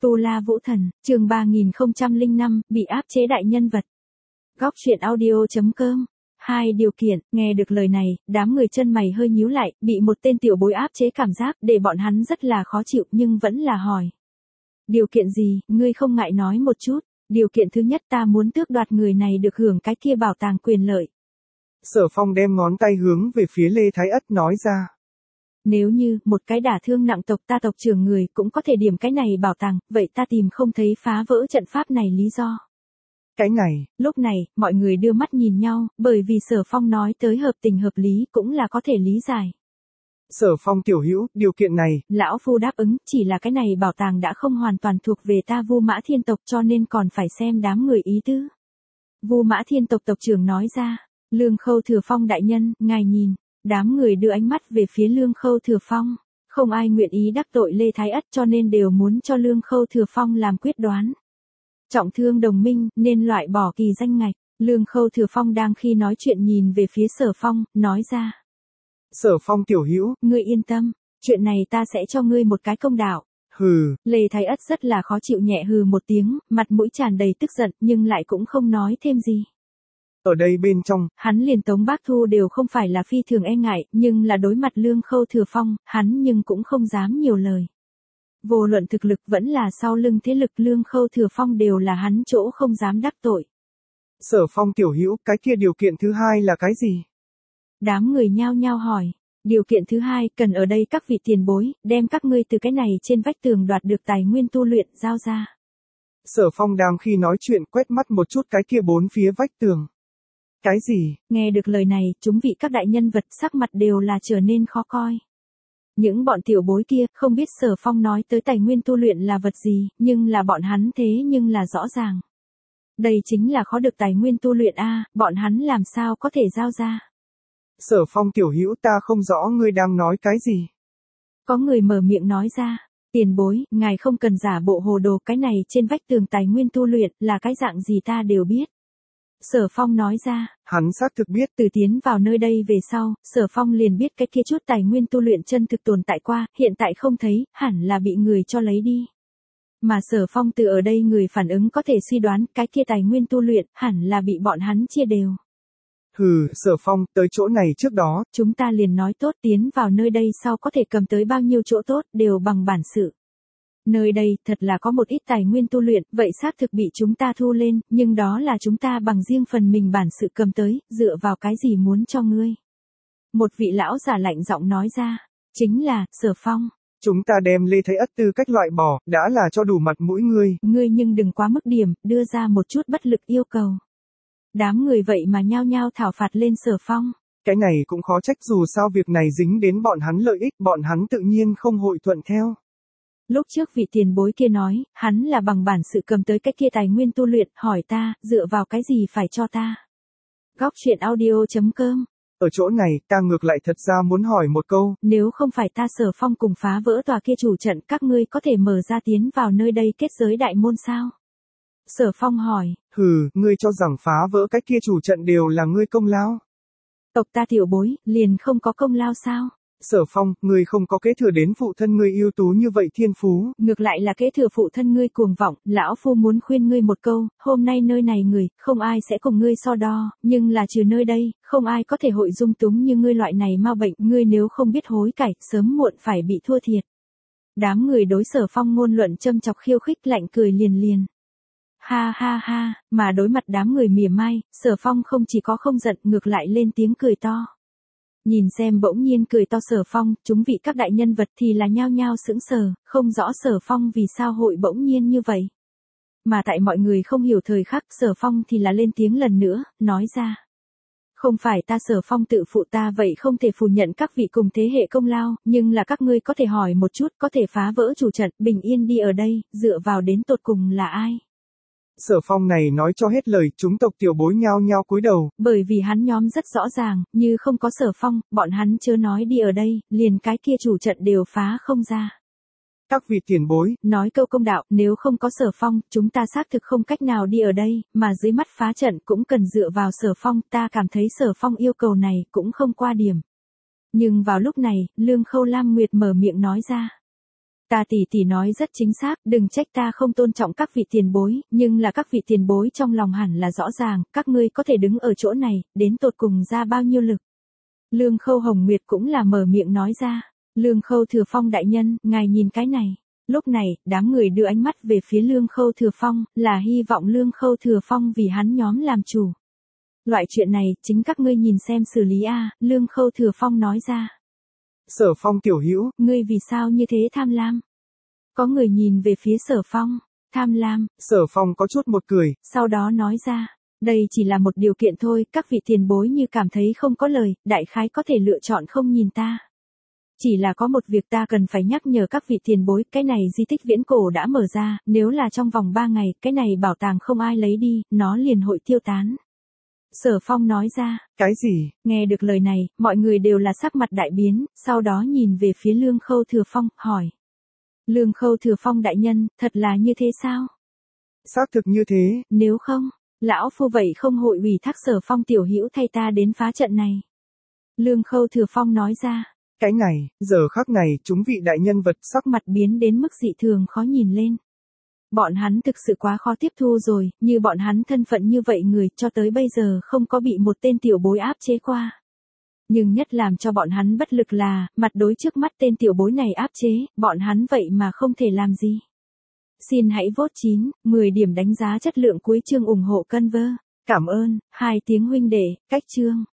Tu La Vũ Thần, chương 3005, bị áp chế đại nhân vật. Góc truyện audio.com. Hai điều kiện, nghe được lời này, đám người chân mày hơi nhíu lại, bị một tên tiểu bối áp chế cảm giác để bọn hắn rất là khó chịu nhưng vẫn là hỏi. Điều kiện gì, ngươi không ngại nói một chút. Điều kiện thứ nhất, ta muốn tước đoạt người này được hưởng cái kia bảo tàng quyền lợi. Sở Phong đem ngón tay hướng về phía Lê Thái Ất nói ra. Nếu như một cái đả thương nặng tộc ta tộc trưởng người cũng có thể điểm cái này bảo tàng, vậy ta tìm không thấy phá vỡ trận pháp này lý do. Cái này, lúc này, mọi người đưa mắt nhìn nhau, bởi vì Sở Phong nói tới hợp tình hợp lý cũng là có thể lý giải. Sở Phong tiểu hữu, điều kiện này, lão phu đáp ứng, chỉ là cái này bảo tàng đã không hoàn toàn thuộc về ta Vu Mã Thiên tộc cho nên còn phải xem đám người ý tứ. Vu Mã Thiên tộc tộc trưởng nói ra, Lương Khâu Thừa Phong đại nhân, ngài nhìn. Đám người đưa ánh mắt về phía Lương Khâu Thừa Phong, không ai nguyện ý đắc tội Lê Thái Ất cho nên đều muốn cho Lương Khâu Thừa Phong làm quyết đoán. Trọng thương đồng minh, nên loại bỏ kỳ danh ngạch. Lương Khâu Thừa Phong đang khi nói chuyện nhìn về phía Sở Phong, nói ra. Sở Phong tiểu hữu, ngươi yên tâm, chuyện này ta sẽ cho ngươi một cái công đạo. Hừ. Lê Thái Ất rất là khó chịu nhẹ hừ một tiếng, mặt mũi tràn đầy tức giận nhưng lại cũng không nói thêm gì. Ở đây bên trong, hắn liền Tống Bác Thu đều không phải là phi thường e ngại, nhưng là đối mặt Lương Khâu Thừa Phong, hắn nhưng cũng không dám nhiều lời. Vô luận thực lực vẫn là sau lưng thế lực Lương Khâu Thừa Phong đều là hắn chỗ không dám đắc tội. Sở Phong tiểu hữu, cái kia điều kiện thứ hai là cái gì? Đám người nhao nhao hỏi. Điều kiện thứ hai, cần ở đây các vị tiền bối, đem các ngươi từ cái này trên vách tường đoạt được tài nguyên tu luyện giao ra. Sở Phong đang khi nói chuyện quét mắt một chút cái kia bốn phía vách tường. Cái gì? Nghe được lời này, chúng vị các đại nhân vật sắc mặt đều là trở nên khó coi. Những bọn tiểu bối kia không biết Sở Phong nói tới tài nguyên tu luyện là vật gì, nhưng là bọn hắn thế nhưng là rõ ràng. Đây chính là khó được tài nguyên tu luyện a, bọn hắn làm sao có thể giao ra. Sở Phong tiểu hữu, ta không rõ ngươi đang nói cái gì. Có người mở miệng nói ra. Tiền bối, ngài không cần giả bộ hồ đồ, cái này trên vách tường tài nguyên tu luyện là cái dạng gì ta đều biết. Sở Phong nói ra. Hắn xác thực biết. Từ tiến vào nơi đây về sau, Sở Phong liền biết cái kia chút tài nguyên tu luyện chân thực tồn tại qua, hiện tại không thấy, hẳn là bị người cho lấy đi. Mà Sở Phong từ ở đây người phản ứng có thể suy đoán, cái kia tài nguyên tu luyện, hẳn là bị bọn hắn chia đều. Hừ, Sở Phong, tới chỗ này trước đó. Chúng ta liền nói tốt tiến vào nơi đây sau có thể cầm tới bao nhiêu chỗ tốt, đều bằng bản sự. Nơi đây, thật là có một ít tài nguyên tu luyện, vậy xác thực bị chúng ta thu lên, nhưng đó là chúng ta bằng riêng phần mình bản sự cầm tới, dựa vào cái gì muốn cho ngươi. Một vị lão giả lạnh giọng nói ra, chính là, Sở Phong. Chúng ta đem Lê Thái Ất tư cách loại bỏ, đã là cho đủ mặt mũi ngươi. Ngươi nhưng đừng quá mức điểm, đưa ra một chút bất lực yêu cầu. Đám người vậy mà nhao nhao thảo phạt lên Sở Phong. Cái này cũng khó trách dù sao việc này dính đến bọn hắn lợi ích, bọn hắn tự nhiên không hội thuận theo. Lúc trước vị tiền bối kia nói, hắn là bằng bản sự cầm tới cái kia tài nguyên tu luyện, hỏi ta, dựa vào cái gì phải cho ta. Góc truyện audio.com. Ở chỗ này, ta ngược lại thật ra muốn hỏi một câu. Nếu không phải ta Sở Phong cùng phá vỡ tòa kia chủ trận, các ngươi có thể mở ra tiến vào nơi đây kết giới đại môn sao? Sở Phong hỏi. Hừ, ngươi cho rằng phá vỡ cái kia chủ trận đều là ngươi công lao. Tộc ta tiểu bối, liền không có công lao sao? Sở Phong, ngươi không có kế thừa đến phụ thân ngươi ưu tú như vậy thiên phú. Ngược lại là kế thừa phụ thân ngươi cuồng vọng, lão phu muốn khuyên ngươi một câu, hôm nay nơi này người, không ai sẽ cùng ngươi so đo, nhưng là trừ nơi đây, không ai có thể hội dung túng như ngươi loại này ma bệnh, ngươi nếu không biết hối cải, sớm muộn phải bị thua thiệt. Đám người đối Sở Phong ngôn luận châm chọc khiêu khích lạnh cười liền liền. Ha ha ha, mà đối mặt đám người mỉa mai, Sở Phong không chỉ có không giận, ngược lại lên tiếng cười to. Nhìn xem bỗng nhiên cười to Sở Phong, chúng vị các đại nhân vật thì là nhao nhao sững sờ, không rõ Sở Phong vì sao hội bỗng nhiên như vậy. Mà tại mọi người không hiểu thời khắc, Sở Phong thì là lên tiếng lần nữa, nói ra. Không phải ta Sở Phong tự phụ ta vậy không thể phủ nhận các vị cùng thế hệ công lao, nhưng là các ngươi có thể hỏi một chút, có thể phá vỡ chủ trận, bình yên đi ở đây, dựa vào đến tột cùng là ai? Sở Phong này nói cho hết lời, chúng tộc tiểu bối nhao nhao cúi đầu. Bởi vì hắn nhóm rất rõ ràng, như không có Sở Phong, bọn hắn chớ nói đi ở đây, liền cái kia chủ trận đều phá không ra. Các vị tiền bối, nói câu công đạo, nếu không có Sở Phong, chúng ta xác thực không cách nào đi ở đây, mà dưới mắt phá trận cũng cần dựa vào Sở Phong, ta cảm thấy Sở Phong yêu cầu này cũng không qua điểm. Nhưng vào lúc này, Lương Khâu Lam Nguyệt mở miệng nói ra. Ta tỷ nói rất chính xác, đừng trách ta không tôn trọng các vị tiền bối, nhưng là các vị tiền bối trong lòng hẳn là rõ ràng, các ngươi có thể đứng ở chỗ này, đến tột cùng ra bao nhiêu lực. Lương Khâu Hồng Nguyệt cũng là mở miệng nói ra. Lương Khâu Thừa Phong đại nhân, ngài nhìn cái này. Lúc này, đám người đưa ánh mắt về phía Lương Khâu Thừa Phong, là hy vọng Lương Khâu Thừa Phong vì hắn nhóm làm chủ. Loại chuyện này, chính các ngươi nhìn xem xử lý a. Lương Khâu Thừa Phong nói ra. Sở Phong tiểu hữu, ngươi vì sao như thế tham lam? Có người nhìn về phía Sở Phong, tham lam. Sở Phong có chút một cười, sau đó nói ra, đây chỉ là một điều kiện thôi, các vị tiền bối như cảm thấy không có lời, đại khái có thể lựa chọn không nhìn ta. Chỉ là có một việc ta cần phải nhắc nhở các vị tiền bối, cái này di tích viễn cổ đã mở ra, nếu là trong vòng 3 ngày, cái này bảo tàng không ai lấy đi, nó liền hội tiêu tán. Sở Phong nói ra, cái gì? Nghe được lời này, mọi người đều là sắc mặt đại biến, sau đó nhìn về phía Lương Khâu Thừa Phong, hỏi. Lương Khâu Thừa Phong đại nhân, thật là như thế sao? Xác thực như thế. Nếu không, lão phu vậy không hội ủy thác Sở Phong tiểu hữu thay ta đến phá trận này. Lương Khâu Thừa Phong nói ra. Cái này, giờ khắc này, chúng vị đại nhân vật sắc mặt biến đến mức dị thường khó nhìn lên. Bọn hắn thực sự quá khó tiếp thu rồi, như bọn hắn thân phận như vậy người cho tới bây giờ không có bị một tên tiểu bối áp chế qua. Nhưng nhất làm cho bọn hắn bất lực là, mặt đối trước mắt tên tiểu bối này áp chế, bọn hắn vậy mà không thể làm gì. Xin hãy vote 9, 10 điểm đánh giá chất lượng cuối chương ủng hộ Conver. Cảm ơn, 2 tiếng huynh đệ, cách chương.